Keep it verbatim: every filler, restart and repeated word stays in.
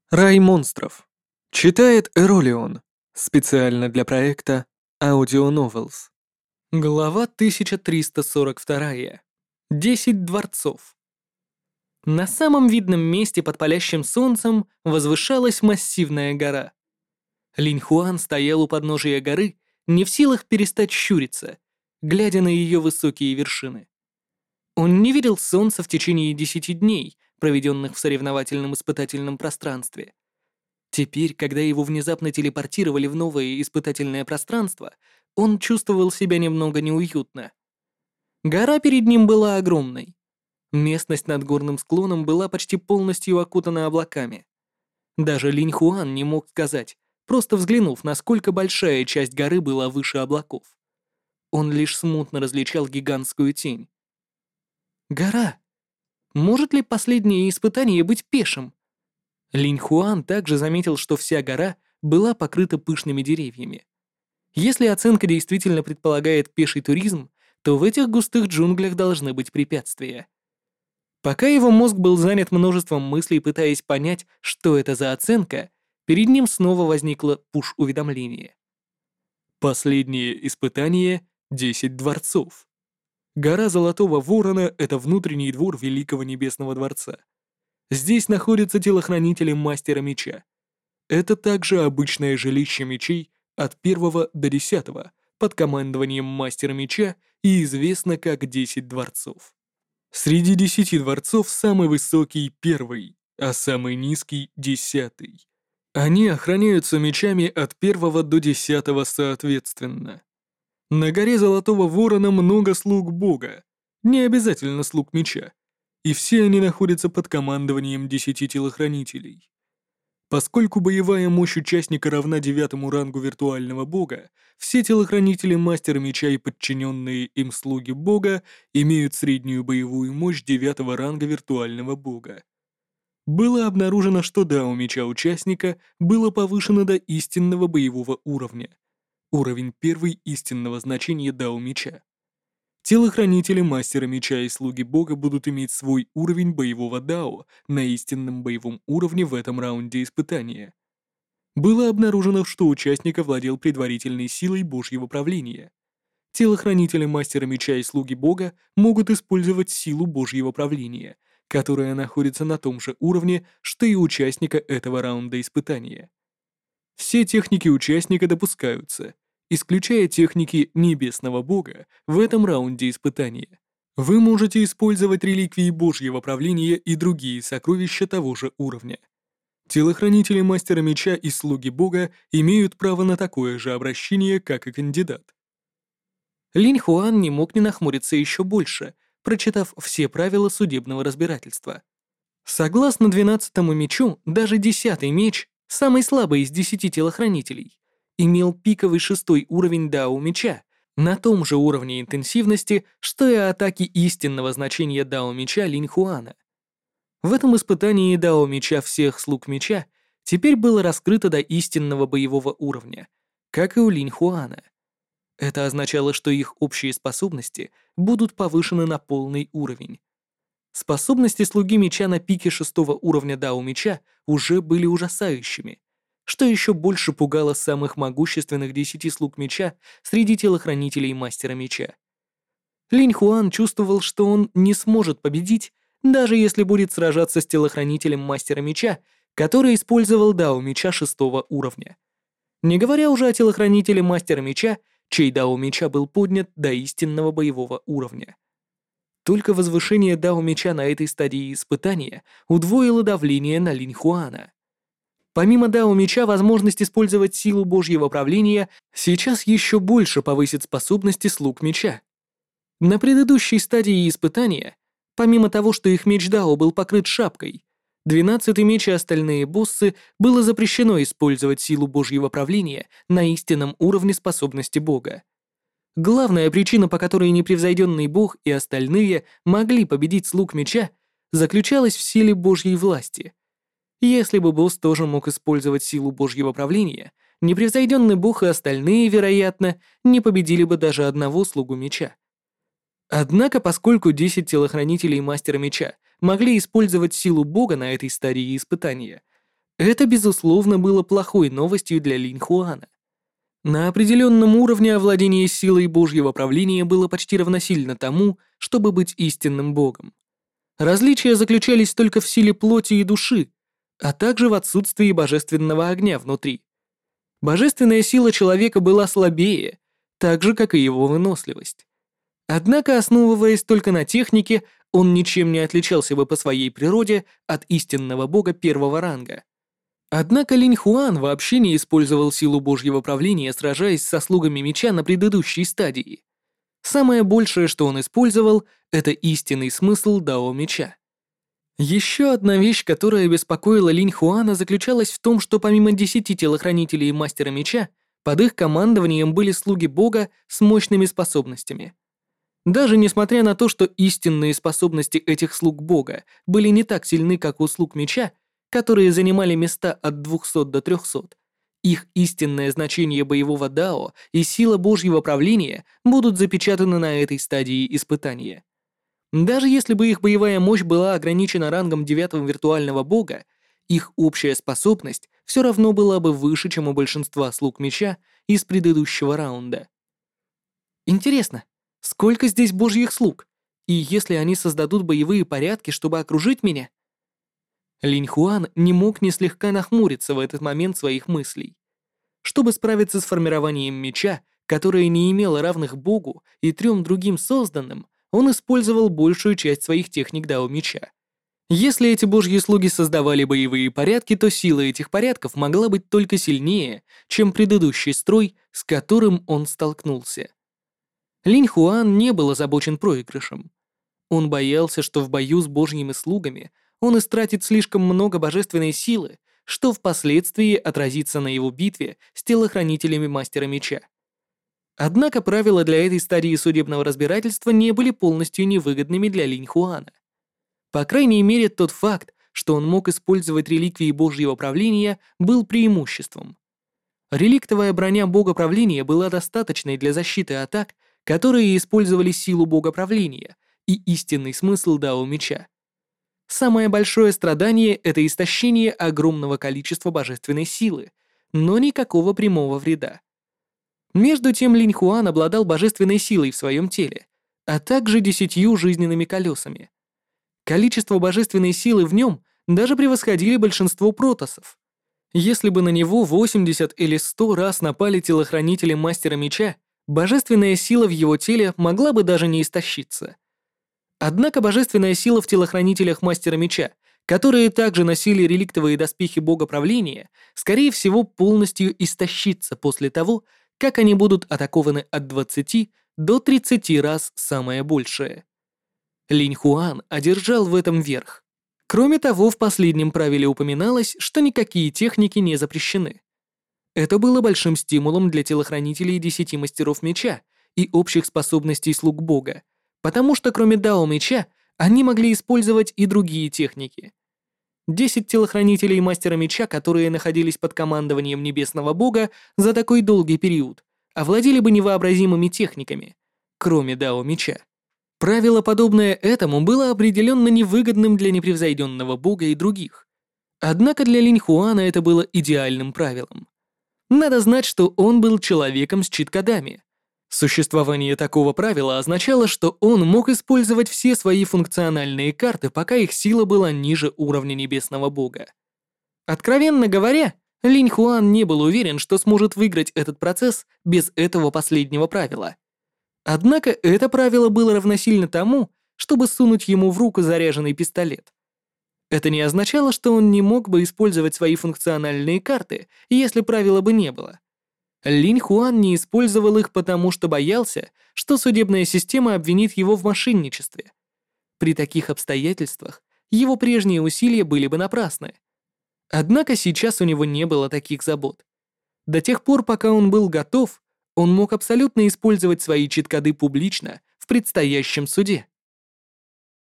Рай монстров. Читает Эролион. Специально для проекта Audio Novels. Глава тысяча триста сорок два. Десять дворцов. На самом видном месте под палящим солнцем возвышалась массивная гора. Линь Хуан стоял у подножия горы, не в силах перестать щуриться, глядя на ее высокие вершины. Он не видел солнца в течение десяти дней, проведенных в соревновательном испытательном пространстве. Теперь, когда его внезапно телепортировали в новое испытательное пространство, он чувствовал себя немного неуютно. Гора перед ним была огромной. Местность над горным склоном была почти полностью окутана облаками. Даже Линь Хуан не мог сказать, просто взглянув, насколько большая часть горы была выше облаков. Он лишь смутно различал гигантскую тень. Гора. Может ли последнее испытание быть пешим? Линь Хуан также заметил, что вся гора была покрыта пышными деревьями. Если оценка действительно предполагает пеший туризм, то в этих густых джунглях должны быть препятствия. Пока его мозг был занят множеством мыслей, пытаясь понять, что это за оценка, перед ним снова возникло пуш-уведомление. Последнее испытание — десять дворцов. Гора Золотого Ворона — это внутренний двор Великого Небесного Дворца. Здесь находятся телохранители Мастера Меча. Это также обычное жилище мечей от первого до десятого под командованием Мастера Меча и известно как десять дворцов. Среди десяти дворцов самый высокий — первый, а самый низкий — десятый. Они охраняются мечами от первого до десятого соответственно. На горе Золотого Ворона много слуг Бога, не обязательно слуг меча, и все они находятся под командованием десяти телохранителей. Поскольку боевая мощь участника равна девятому рангу виртуального бога, все телохранители Мастера Меча и подчиненные им слуги бога имеют среднюю боевую мощь девятого ранга виртуального бога. Было обнаружено, что дао меча участника было повышено до истинного боевого уровня. Уровень первый истинного значения дао меча. Телохранители Мастера Меча и слуги бога будут иметь свой уровень боевого дао на истинном боевом уровне в этом раунде испытания. Было обнаружено, что участник овладел предварительной силой Божьего правления. Телохранители Мастера Меча и слуги бога могут использовать силу Божьего правления, которая находится на том же уровне, что и участника этого раунда испытания. Все техники участника допускаются, исключая техники Небесного Бога в этом раунде испытания. Вы можете использовать реликвии Божьего правления и другие сокровища того же уровня. Телохранители Мастера Меча и слуги Бога имеют право на такое же обращение, как и кандидат. Линь Хуан не мог не нахмуриться еще больше, прочитав все правила судебного разбирательства. Согласно двенадцатому мечу, даже десятый меч, самый слабый из десяти телохранителей, имел пиковый шестой уровень дао меча, на том же уровне интенсивности, что и атаки истинного значения дао меча Линь Хуана. В этом испытании дао меча всех слуг меча теперь было раскрыто до истинного боевого уровня, как и у Линь Хуана. Это означало, что их общие способности будут повышены на полный уровень. Способности слуги меча на пике шестого уровня дао меча уже были ужасающими, что еще больше пугало самых могущественных десяти слуг меча среди телохранителей Мастера Меча. Линь Хуан чувствовал, что он не сможет победить, даже если будет сражаться с телохранителем Мастера Меча, который использовал дао меча шестого уровня. Не говоря уже о телохранителе Мастера Меча, чей дао меча был поднят до истинного боевого уровня. Только возвышение дао меча на этой стадии испытания удвоило давление на Линь Хуана. Помимо дао меча, возможность использовать силу Божьего правления сейчас еще больше повысит способности слуг меча. На предыдущей стадии испытания, помимо того, что их меч дао был покрыт шапкой, двенадцатый меч и остальные боссы было запрещено использовать силу Божьего правления на истинном уровне способности бога. Главная причина, по которой непревзойденный бог и остальные могли победить слуг меча, заключалась в силе Божьей власти. Если бы босс тоже мог использовать силу Божьего правления, непревзойденный бог и остальные, вероятно, не победили бы даже одного слугу меча. Однако, поскольку десять телохранителей Мастера Меча могли использовать силу бога на этой стадии испытания, Это, безусловно, было плохой новостью для Линь Хуана. На определенном уровне овладение силой Божьего правления было почти равносильно тому, чтобы быть истинным Богом. Различия заключались только в силе плоти и души, а также в отсутствии божественного огня внутри. Божественная сила человека была слабее, так же, как и его выносливость. Однако, основываясь только на технике, он ничем не отличался бы по своей природе от истинного бога первого ранга. Однако Линь Хуан вообще не использовал силу Божьего правления, сражаясь со слугами меча на предыдущей стадии. Самое большее, что он использовал, это истинный смысл Дао меча. Еще одна вещь, которая беспокоила Линь Хуана, заключалась в том, что помимо десяти телохранителей Мастера Меча, под их командованием были слуги Бога с мощными способностями. Даже несмотря на то, что истинные способности этих слуг Бога были не так сильны, как у слуг Меча, которые занимали места от двухсот до трёхсот, их истинное значение боевого дао и сила Божьего правления будут запечатаны на этой стадии испытания. Даже если бы их боевая мощь была ограничена рангом девятого виртуального бога, их общая способность все равно была бы выше, чем у большинства слуг меча из предыдущего раунда. Интересно, сколько здесь божьих слуг? И если они создадут боевые порядки, чтобы окружить меня? Линь Хуан не мог не слегка нахмуриться в этот момент своих мыслей. Чтобы справиться с формированием меча, которое не имело равных Богу и трем другим созданным, он использовал большую часть своих техник Дао меча. Если эти божьи слуги создавали боевые порядки, то сила этих порядков могла быть только сильнее, чем предыдущий строй, с которым он столкнулся. Линь Хуан не был озабочен проигрышем. Он боялся, что в бою с божьими слугами он истратит слишком много божественной силы, что впоследствии отразится на его битве с телохранителями Мастера Меча. Однако правила для этой стадии судебного разбирательства не были полностью невыгодными для Линь Хуана. По крайней мере, тот факт, что он мог использовать реликвии Божьего правления, был преимуществом. Реликтовая броня Бога правления была достаточной для защиты атак, которые использовали силу Бога правления и истинный смысл Дао меча. Самое большое страдание — это истощение огромного количества божественной силы, но никакого прямого вреда. Между тем Линь Хуан обладал божественной силой в своем теле, а также десятью жизненными колесами. Количество божественной силы в нем даже превосходили большинство протоссов. Если бы на него восемьдесят или сто раз напали телохранители Мастера Меча, божественная сила в его теле могла бы даже не истощиться. Однако божественная сила в телохранителях Мастера Меча, которые также носили реликтовые доспехи Бога правления, скорее всего полностью истощится после того, как они будут атакованы от двадцати до тридцати раз самое большее. Линь Хуан одержал в этом верх. Кроме того, в последнем правиле упоминалось, что никакие техники не запрещены. Это было большим стимулом для телохранителей десяти мастеров меча и общих способностей слуг Бога, потому что кроме Дао меча они могли использовать и другие техники. Десять телохранителей Мастера Меча, которые находились под командованием Небесного Бога за такой долгий период, овладели бы невообразимыми техниками, кроме Дао Меча. Правило, подобное этому, было определенно невыгодным для непревзойденного Бога и других. Однако для Линь Хуана это было идеальным правилом. Надо знать, что он был человеком с чит-кодами. Существование такого правила означало, что он мог использовать все свои функциональные карты, пока их сила была ниже уровня Небесного Бога. Откровенно говоря, Линь Хуан не был уверен, что сможет выиграть этот процесс без этого последнего правила. Однако это правило было равносильно тому, чтобы сунуть ему в руку заряженный пистолет. Это не означало, что он не мог бы использовать свои функциональные карты, если правила бы не было. Линь Хуан не использовал их потому, что боялся, что судебная система обвинит его в мошенничестве. При таких обстоятельствах его прежние усилия были бы напрасны. Однако сейчас у него не было таких забот. До тех пор, пока он был готов, он мог абсолютно использовать свои чит-коды публично в предстоящем суде.